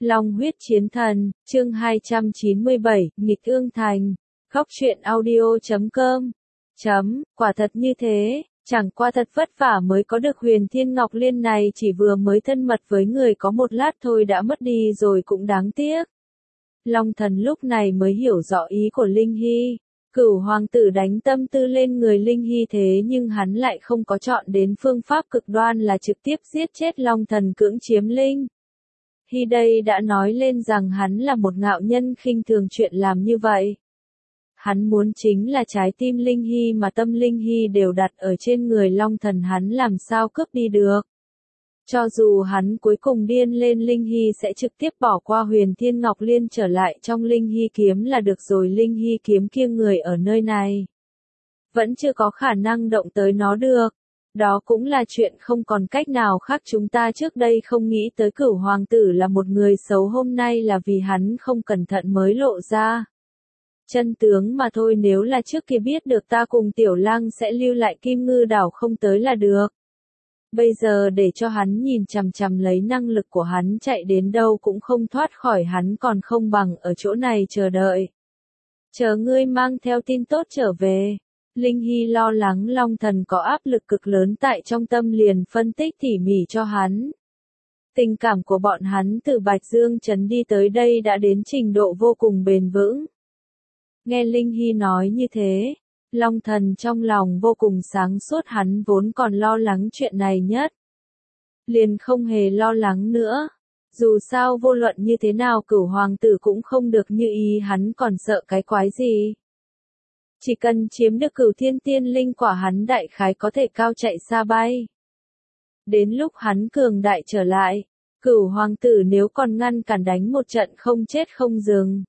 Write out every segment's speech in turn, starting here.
Long huyết chiến thần, chương 297, nghịch ương thành. Góc truyện audio.com. Quả thật như thế, chẳng qua thật vất vả mới có được Huyền Thiên Ngọc Liên này, chỉ vừa mới thân mật với người có một lát thôi đã mất đi rồi cũng đáng tiếc. Long thần lúc này mới hiểu rõ ý của Linh Hy. Cửu hoàng tử đánh tâm tư lên người Linh Hy thế nhưng hắn lại không có chọn đến phương pháp cực đoan là trực tiếp giết chết Long thần cưỡng chiếm Linh Hy. Đây đã nói lên rằng hắn là một ngạo nhân khinh thường chuyện làm như vậy. Hắn muốn chính là trái tim Linh Hy mà tâm Linh Hy đều đặt ở trên người Long thần, hắn làm sao cướp đi được. Cho dù hắn cuối cùng điên lên, Linh Hy sẽ trực tiếp bỏ qua Huyền Thiên Ngọc Liên trở lại trong Linh Hy kiếm là được rồi. Linh Hy kiếm kia người ở nơi này vẫn chưa có khả năng động tới nó được. Đó cũng là chuyện không còn cách nào khác. Chúng ta trước đây không nghĩ tới Cửu hoàng tử là một người xấu, hôm nay là vì hắn không cẩn thận mới lộ ra chân tướng mà thôi. Nếu là trước kia biết được ta cùng Tiểu Lang sẽ lưu lại Kim Ngư đảo không tới là được. Bây giờ để cho hắn nhìn chằm chằm lấy năng lực của hắn, chạy đến đâu cũng không thoát khỏi hắn, còn không bằng ở chỗ này chờ đợi. Chờ ngươi mang theo tin tốt trở về. Linh Hy lo lắng Long thần có áp lực cực lớn tại trong tâm, liền phân tích tỉ mỉ cho hắn. Tình cảm của bọn hắn từ Bạch Dương Trấn đi tới đây đã đến trình độ vô cùng bền vững. Nghe Linh Hy nói như thế, Long thần trong lòng vô cùng sáng suốt, hắn vốn còn lo lắng chuyện này nhất. Liền không hề lo lắng nữa. Dù sao vô luận như thế nào Cửu hoàng tử cũng không được như ý, hắn còn sợ cái quái gì. Chỉ cần chiếm được Cửu Thiên Tiên Linh quả, hắn đại khái có thể cao chạy xa bay. Đến lúc hắn cường đại trở lại, Cửu hoàng tử nếu còn ngăn cản đánh một trận không chết không dừng.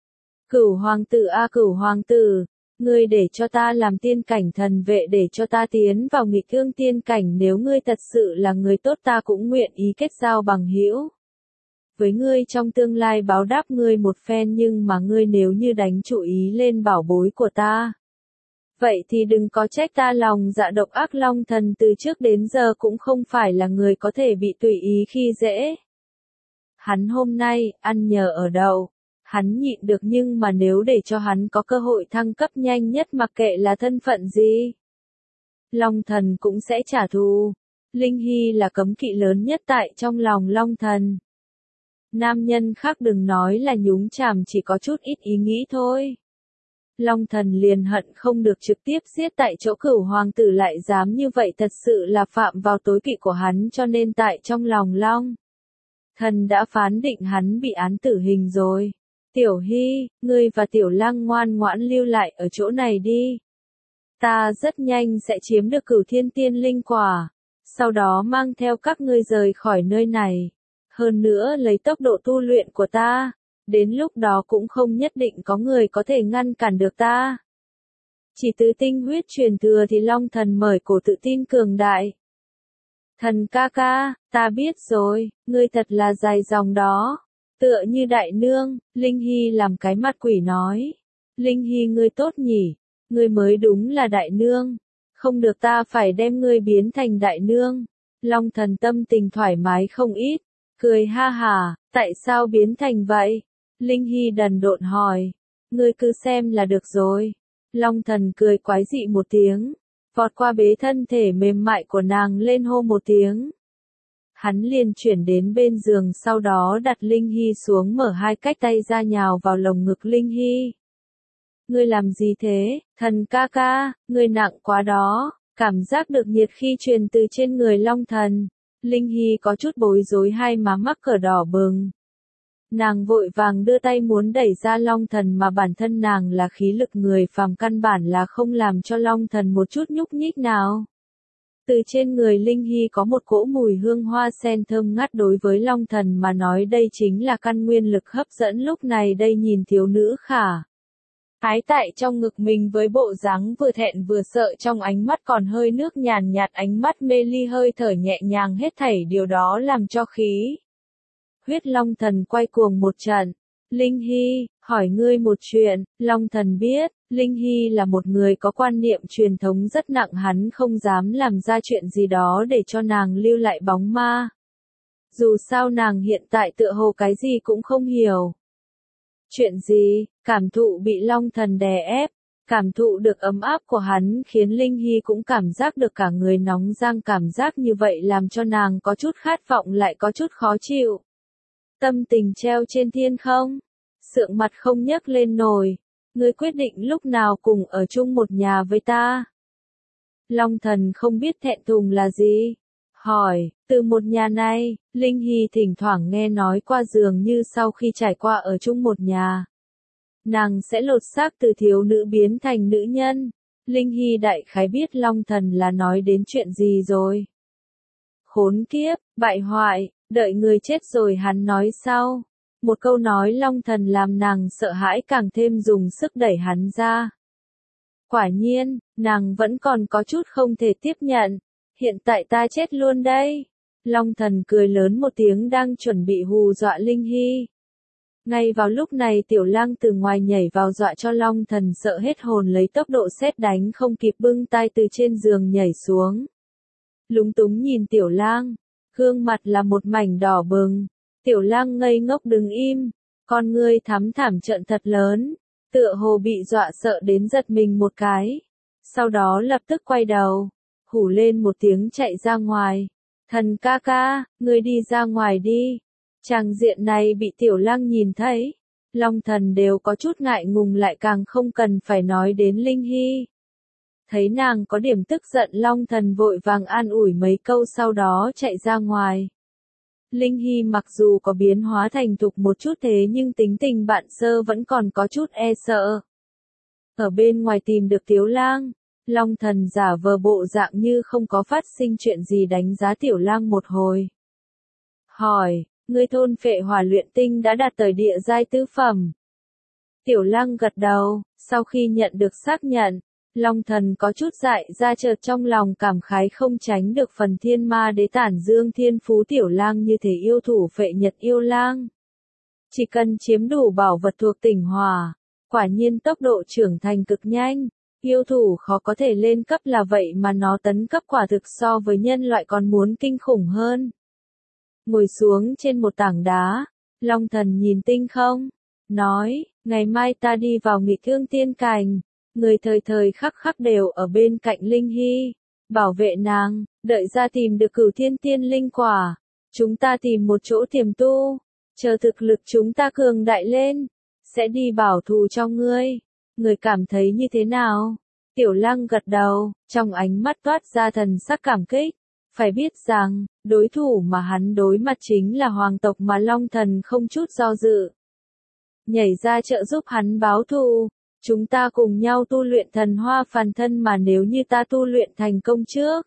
Cửu hoàng tử a Cửu hoàng tử, ngươi để cho ta làm tiên cảnh thần vệ, để cho ta tiến vào nghịch ương tiên cảnh, nếu ngươi thật sự là người tốt ta cũng nguyện ý kết giao bằng hữu với ngươi trong tương lai, báo đáp ngươi một phen, nhưng mà ngươi nếu như đánh chủ ý lên bảo bối của ta, vậy thì đừng có trách ta lòng dạ độc ác. Long thần từ trước đến giờ cũng không phải là người có thể bị tùy ý khi dễ. Hắn hôm nay ăn nhờ ở đậu, hắn nhịn được, nhưng mà nếu để cho hắn có cơ hội thăng cấp nhanh nhất, mặc kệ là thân phận gì, Long thần cũng sẽ trả thù. Linh Hy là cấm kỵ lớn nhất tại trong lòng Long thần. Nam nhân khác đừng nói là nhúng chàm, chỉ có chút ít ý nghĩ thôi, Long thần liền hận không được trực tiếp giết tại chỗ. Cửu hoàng tử lại dám như vậy, thật sự là phạm vào tối kỵ của hắn, cho nên tại trong lòng Long thần đã phán định hắn bị án tử hình rồi. Tiểu Hy, ngươi và Tiểu Lang ngoan ngoãn lưu lại ở chỗ này đi. Ta rất nhanh sẽ chiếm được Cửu Thiên Tiên Linh quả, sau đó mang theo các ngươi rời khỏi nơi này. Hơn nữa lấy tốc độ tu luyện của ta, đến lúc đó cũng không nhất định có người có thể ngăn cản được ta. Chỉ từ tinh huyết truyền thừa thì Long thần mời cổ tự tin cường đại. Thần ca ca, ta biết rồi, ngươi thật là dài dòng đó. Tựa như đại nương, Linh Hy làm cái mặt quỷ nói. Linh Hy ngươi tốt nhỉ, ngươi mới đúng là đại nương. Không được, ta phải đem ngươi biến thành đại nương. Long thần tâm tình thoải mái không ít, cười ha hà, tại sao biến thành vậy? Linh Hy đần độn hỏi. Ngươi cứ xem là được rồi. Long thần cười quái dị một tiếng, vọt qua bế thân thể mềm mại của nàng lên, hô một tiếng. Hắn liền chuyển đến bên giường, sau đó đặt Linh Hy xuống, mở hai cái tay ra nhào vào lồng ngực Linh Hy. Ngươi làm gì thế, thần ca ca, ngươi nặng quá đó. Cảm giác được nhiệt khi truyền từ trên người Long thần, Linh Hy có chút bối rối, hai má mắc cỡ đỏ bừng. Nàng vội vàng đưa tay muốn đẩy ra Long thần, mà bản thân nàng là khí lực người phàm, căn bản là không làm cho Long thần một chút nhúc nhích nào. Từ trên người Linh Hy có một cỗ mùi hương hoa sen thơm ngát, đối với Long thần mà nói đây chính là căn nguyên lực hấp dẫn. Lúc này đây nhìn thiếu nữ khả ái tại trong ngực mình với bộ dáng vừa thẹn vừa sợ, trong ánh mắt còn hơi nước nhàn nhạt, ánh mắt mê ly, hơi thở nhẹ nhàng, hết thảy điều đó làm cho khí huyết Long thần quay cuồng một trận. Linh Hy, hỏi ngươi một chuyện. Long thần biết, Linh Hy là một người có quan niệm truyền thống rất nặng, hắn không dám làm ra chuyện gì đó để cho nàng lưu lại bóng ma. Dù sao nàng hiện tại tựa hồ cái gì cũng không hiểu. Chuyện gì? Cảm thụ bị Long Thần đè ép, cảm thụ được ấm áp của hắn khiến Linh Hy cũng cảm giác được cả người nóng rang, cảm giác như vậy làm cho nàng có chút khát vọng lại có chút khó chịu. Tâm tình treo trên thiên không, sượng mặt không nhấc lên nổi, ngươi quyết định lúc nào cùng ở chung một nhà với ta. Long Thần không biết thẹn thùng là gì. Hỏi, từ một nhà này, Linh Hy thỉnh thoảng nghe nói qua dường như sau khi trải qua ở chung một nhà, nàng sẽ lột xác từ thiếu nữ biến thành nữ nhân. Linh Hy đại khái biết Long Thần là nói đến chuyện gì rồi. Khốn kiếp, bại hoại, đợi người chết rồi hắn nói sau. Một câu nói Long Thần làm nàng sợ hãi càng thêm dùng sức đẩy hắn ra. Quả nhiên, nàng vẫn còn có chút không thể tiếp nhận. Hiện tại ta chết luôn đây. Long Thần cười lớn một tiếng đang chuẩn bị hù dọa Linh Hy. Ngay vào lúc này Tiểu Lang từ ngoài nhảy vào dọa cho Long Thần sợ hết hồn, lấy tốc độ sét đánh không kịp bưng tay từ trên giường nhảy xuống. Lúng túng nhìn Tiểu Lang, gương mặt là một mảnh đỏ bừng. Tiểu Lang ngây ngốc đứng im, con ngươi thắm thẳm trợn thật lớn, tựa hồ bị dọa sợ đến giật mình một cái. Sau đó lập tức quay đầu, hủ lên một tiếng chạy ra ngoài. Thần ca ca, ngươi đi ra ngoài đi. Tràng diện này bị Tiểu Lang nhìn thấy, Long Thần đều có chút ngại ngùng, lại càng không cần phải nói đến Linh Hy. Thấy nàng có điểm tức giận, Long Thần vội vàng an ủi mấy câu sau đó chạy ra ngoài. Linh Hy mặc dù có biến hóa thành thục một chút thế nhưng tính tình bạn sơ vẫn còn có chút e sợ. Ở bên ngoài tìm được Tiểu Lang, Long Thần giả vờ bộ dạng như không có phát sinh chuyện gì đánh giá Tiểu Lang một hồi. Hỏi, ngươi thôn phệ hỏa luyện tinh đã đạt tới địa giai tứ phẩm. Tiểu Lang gật đầu, sau khi nhận được xác nhận, Long Thần có chút dại ra, chợt trong lòng cảm khái không tránh được phần thiên ma đế tản dương thiên phú Tiểu Lang như thể yêu thủ phệ nhật yêu lang. Chỉ cần chiếm đủ bảo vật thuộc tỉnh hỏa, quả nhiên tốc độ trưởng thành cực nhanh, yêu thủ khó có thể lên cấp là vậy mà nó tấn cấp quả thực so với nhân loại còn muốn kinh khủng hơn. Ngồi xuống trên một tảng đá, Long Thần nhìn tinh không, nói, ngày mai ta đi vào Nghịch Thương Tiên Cảnh, người thời thời khắc khắc đều ở bên cạnh Linh Hy, bảo vệ nàng, đợi ra tìm được Cửu Thiên Tiên Linh Quả, chúng ta tìm một chỗ tiềm tu, chờ thực lực chúng ta cường đại lên, sẽ đi bảo thù cho ngươi. Người cảm thấy như thế nào? Tiểu Lang gật đầu, trong ánh mắt toát ra thần sắc cảm kích. Phải biết rằng, đối thủ mà hắn đối mặt chính là hoàng tộc mà Long Thần không chút do dự. Nhảy ra trợ giúp hắn báo thù, chúng ta cùng nhau tu luyện thần hoa phàn thân, mà nếu như ta tu luyện thành công trước,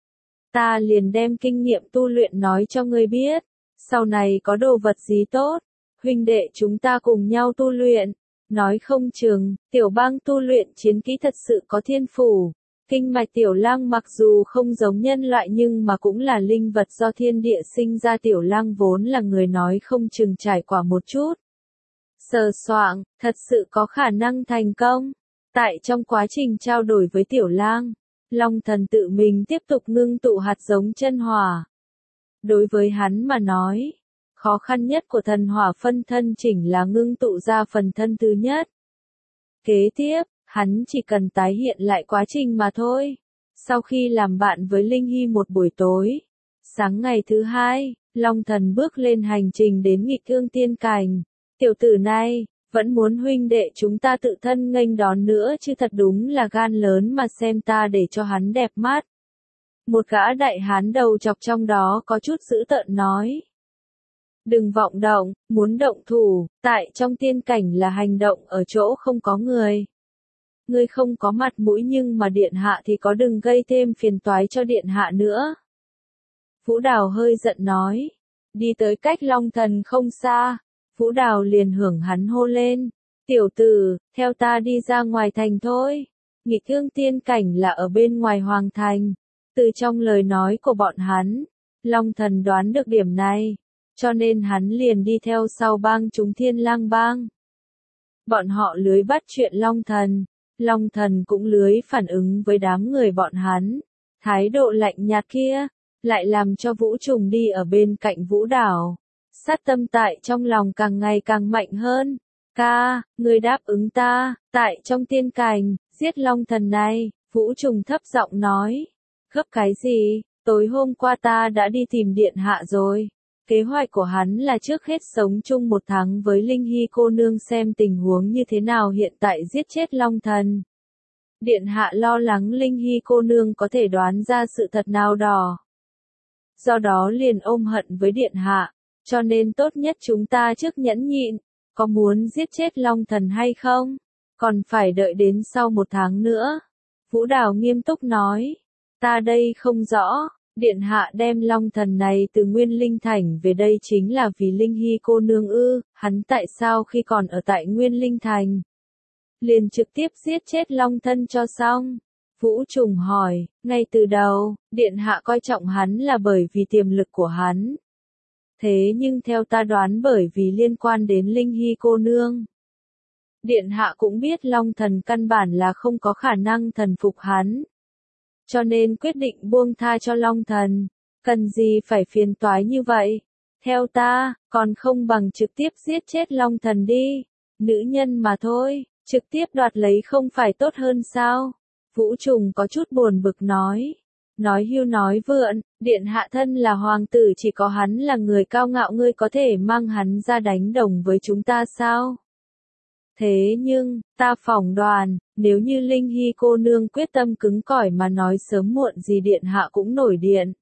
ta liền đem kinh nghiệm tu luyện nói cho ngươi biết, sau này có đồ vật gì tốt, huynh đệ chúng ta cùng nhau tu luyện, nói không chừng, Tiểu Bang tu luyện chiến kỹ thật sự có thiên phủ. Kinh mạch Tiểu Lang mặc dù không giống nhân loại nhưng mà cũng là linh vật do thiên địa sinh ra, Tiểu Lang vốn là người nói không chừng trải qua một chút sờ soạng, thật sự có khả năng thành công. Tại trong quá trình trao đổi với Tiểu Lang, Long Thần tự mình tiếp tục ngưng tụ hạt giống chân hỏa. Đối với hắn mà nói, khó khăn nhất của thần hỏa phân thân chỉnh là ngưng tụ ra phần thân thứ nhất. Kế tiếp, hắn chỉ cần tái hiện lại quá trình mà thôi. Sau khi làm bạn với Linh Hy một buổi tối, sáng ngày thứ hai, Long Thần bước lên hành trình đến Nghịch Thương Tiên Cảnh. Tiểu tử này, vẫn muốn huynh đệ chúng ta tự thân nghênh đón nữa chứ, thật đúng là gan lớn mà xem ta để cho hắn đẹp mắt. Một gã đại hán đầu chọc trong đó có chút dữ tợn nói. Đừng vọng động, muốn động thủ, tại trong tiên cảnh là hành động ở chỗ không có người. Ngươi không có mặt mũi, nhưng mà điện hạ thì có, đừng gây thêm phiền toái cho điện hạ nữa. Vũ Đào hơi giận nói. Đi tới cách Long Thần không xa, Vũ Đào liền hưởng hắn hô lên. Tiểu tử, theo ta đi ra ngoài thành thôi. Nghịch Thương Tiên Cảnh là ở bên ngoài hoàng thành. Từ trong lời nói của bọn hắn, Long Thần đoán được điểm này, cho nên hắn liền đi theo sau bang chúng Thiên Lang bang. Bọn họ lưới bắt chuyện Long Thần cũng lưới phản ứng với đám người bọn hắn. Thái độ lạnh nhạt kia, lại làm cho Vũ Trùng đi ở bên cạnh Vũ Đảo. Sát tâm tại trong lòng càng ngày càng mạnh hơn. Ca, ngươi đáp ứng ta, tại trong tiên cảnh, giết Long Thần này, Vũ Trùng thấp giọng nói. Gấp cái gì, tối hôm qua ta đã đi tìm điện hạ rồi. Kế hoạch của hắn là trước hết sống chung 1 tháng với Linh Hy cô nương xem tình huống như thế nào hiện tại giết chết Long Thần. Điện hạ lo lắng Linh Hy cô nương có thể đoán ra sự thật nào đó. Do đó liền ôm hận với điện hạ, cho nên tốt nhất chúng ta trước nhẫn nhịn, có muốn giết chết Long Thần hay không? Còn phải đợi đến sau 1 tháng nữa. Vũ Đào nghiêm túc nói, ta đây không rõ, điện hạ đem Long Thần này từ Nguyên Linh Thành về đây chính là vì Linh Hy cô nương ư, hắn tại sao khi còn ở tại Nguyên Linh Thành liền trực tiếp giết chết Long Thân cho xong? Vũ Trùng hỏi, ngay từ đầu, điện hạ coi trọng hắn là bởi vì tiềm lực của hắn. Thế nhưng theo ta đoán bởi vì liên quan đến Linh Hy cô nương. Điện hạ cũng biết Long Thần căn bản là không có khả năng thần phục hắn. Cho nên quyết định buông tha cho Long Thần. Cần gì phải phiền toái như vậy? Theo ta, còn không bằng trực tiếp giết chết Long Thần đi. Nữ nhân mà thôi, trực tiếp đoạt lấy không phải tốt hơn sao? Vũ Trùng có chút buồn bực nói. Nói hưu nói vượn, điện hạ thân là hoàng tử chỉ có hắn là người cao ngạo, ngươi có thể mang hắn ra đánh đồng với chúng ta sao? Thế nhưng, ta phỏng đoán, nếu như Linh Hy cô nương quyết tâm cứng cỏi mà nói sớm muộn gì điện hạ cũng nổi điện.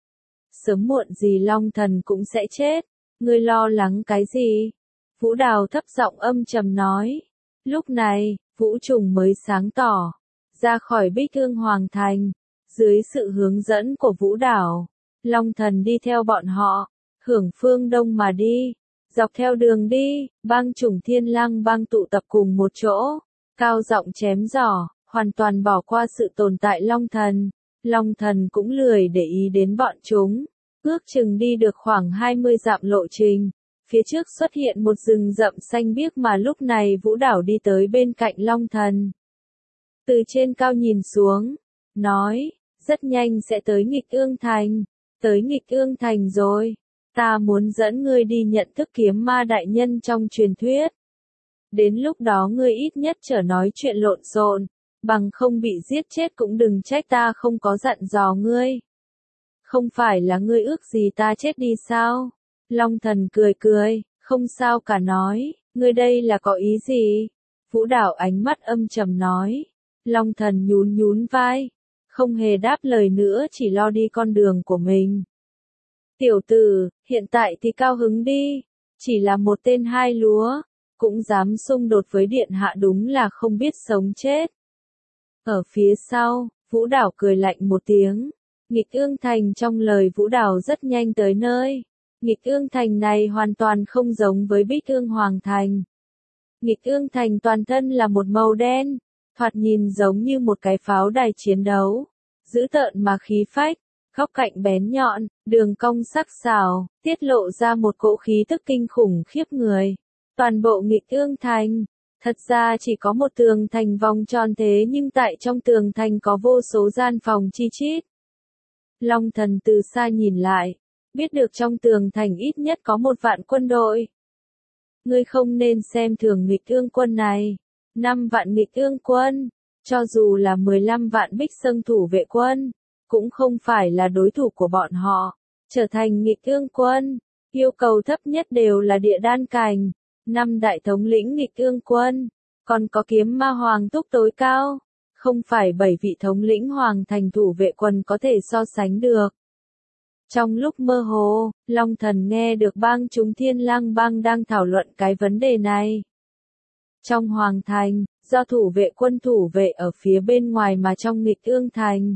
Sớm muộn gì Long Thần cũng sẽ chết. Ngươi lo lắng cái gì? Vũ Đào thấp giọng âm trầm nói. Lúc này, Vũ Trùng mới sáng tỏ. Ra khỏi Bích Thương Hoàng Thành. Dưới sự hướng dẫn của Vũ Đảo, Long Thần đi theo bọn họ, hưởng phương đông mà đi. Dọc theo đường đi, bang chủng Thiên Lang bang tụ tập cùng một chỗ, cao giọng chém giỏ, hoàn toàn bỏ qua sự tồn tại Long Thần. Long Thần cũng lười để ý đến bọn chúng, ước chừng đi được khoảng 20 dặm lộ trình. Phía trước xuất hiện một rừng rậm xanh biếc mà lúc này Vũ Đảo đi tới bên cạnh Long Thần. Từ trên cao nhìn xuống, nói, rất nhanh sẽ tới Nghịch Ương Thành. Tới Nghịch Ương Thành rồi. Ta muốn dẫn ngươi đi nhận thức kiếm ma đại nhân trong truyền thuyết. Đến lúc đó ngươi ít nhất chớ nói chuyện lộn xộn, bằng không bị giết chết cũng đừng trách ta không có dặn dò ngươi. Không phải là ngươi ước gì ta chết đi sao? Long Thần cười cười, không sao cả nói, ngươi đây là có ý gì? Vũ Đảo ánh mắt âm trầm nói. Long Thần nhún nhún vai, không hề đáp lời nữa, chỉ lo đi con đường của mình. Tiểu tử, hiện tại thì cao hứng đi, chỉ là một tên hai lúa, cũng dám xung đột với điện hạ, đúng là không biết sống chết. Ở phía sau, Vũ Đảo cười lạnh một tiếng. Nghịch Ương Thành trong lời Vũ Đảo rất nhanh tới nơi. Nghịch Ương Thành này hoàn toàn không giống với Bích Ương Hoàng Thành. Nghịch Ương Thành toàn thân là một màu đen, thoạt nhìn giống như một cái pháo đài chiến đấu, dữ tợn mà khí phách, góc cạnh bén nhọn, đường cong sắc sảo, tiết lộ ra một cỗ khí tức kinh khủng khiếp người. Toàn bộ Nghịch Ương Thành, thật ra chỉ có một tường thành vòng tròn, thế nhưng tại trong tường thành có vô số gian phòng chi chít. Long Thần từ xa nhìn lại, biết được trong tường thành ít nhất có 1 vạn quân đội. Ngươi không nên xem thường Nghịch Ương quân này. 5 vạn Nghịch Ương quân, cho dù là 15 vạn Bích Sâm thủ vệ quân, cũng không phải là đối thủ của bọn họ. Trở thành Nghịch Ương quân, yêu cầu thấp nhất đều là địa đan cảnh. 5 đại thống lĩnh Nghịch Ương quân, còn có kiếm ma hoàng túc tối cao, không phải 7 vị thống lĩnh hoàng thành thủ vệ quân có thể so sánh được. Trong lúc mơ hồ, Long Thần nghe được bang chúng Thiên Lang bang đang thảo luận cái vấn đề này. Trong hoàng thành, do thủ vệ quân thủ vệ ở phía bên ngoài mà trong Nghịch Ương Thành.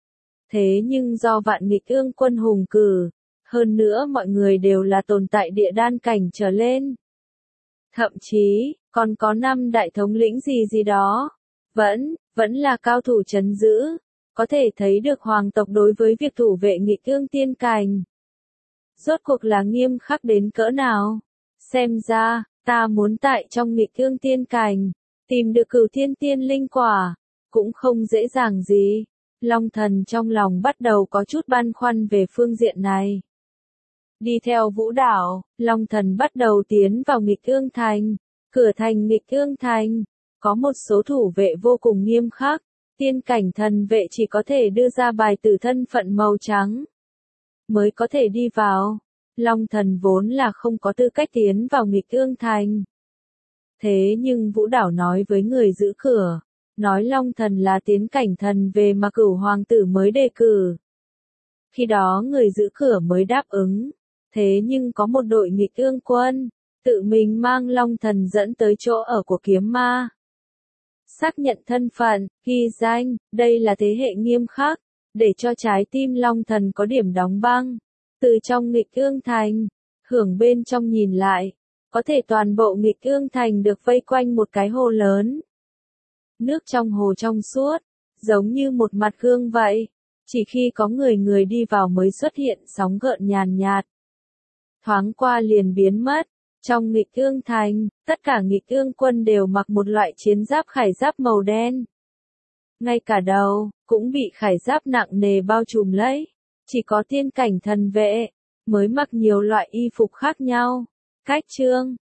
Thế nhưng do vạn Nghịch Ương quân hùng cử, hơn nữa mọi người đều là tồn tại địa đan cảnh trở lên. Thậm chí, còn có 5 đại thống lĩnh gì đó. Vẫn là cao thủ trấn giữ. Có thể thấy được hoàng tộc đối với việc thủ vệ Nghịch Ương tiên cảnh. Rốt cuộc là nghiêm khắc đến cỡ nào. Xem ra, ta muốn tại trong Nghịch Ương tiên cảnh, tìm được Cửu Thiên Tiên Linh quả, cũng không dễ dàng gì. Long Thần trong lòng bắt đầu có chút băn khoăn về phương diện này. Đi theo Vũ Đảo, Long Thần bắt đầu tiến vào Nghịch Ương Thành. Cửa thành Nghịch Ương Thành, có một số thủ vệ vô cùng nghiêm khắc. Tiên cảnh thần vệ chỉ có thể đưa ra bài tử thân phận màu trắng mới có thể đi vào. Long Thần vốn là không có tư cách tiến vào Nghịch Ương Thành. Thế nhưng Vũ Đảo nói với người giữ cửa, nói Long Thần là tiến cảnh thần về mà Cửu hoàng tử mới đề cử. Khi đó người giữ cửa mới đáp ứng. Thế nhưng có một đội Nghịch Ương quân, tự mình mang Long Thần dẫn tới chỗ ở của kiếm ma. Xác nhận thân phận, ghi danh, đây là thế hệ nghiêm khắc, để cho trái tim Long Thần có điểm đóng băng. Từ trong Nghịch Ương Thành, hưởng bên trong nhìn lại, có thể toàn bộ Nghịch Ương Thành được vây quanh một cái hồ lớn. Nước trong hồ trong suốt, giống như một mặt gương vậy. Chỉ khi có người đi vào mới xuất hiện sóng gợn nhàn nhạt. Thoáng qua liền biến mất. Trong Nghịch Ương Thành, tất cả Nghịch Ương quân đều mặc một loại chiến giáp khải giáp màu đen. Ngay cả đầu, cũng bị khải giáp nặng nề bao trùm lấy. Chỉ có tiên cảnh thần vệ, mới mặc nhiều loại y phục khác nhau. Cách chương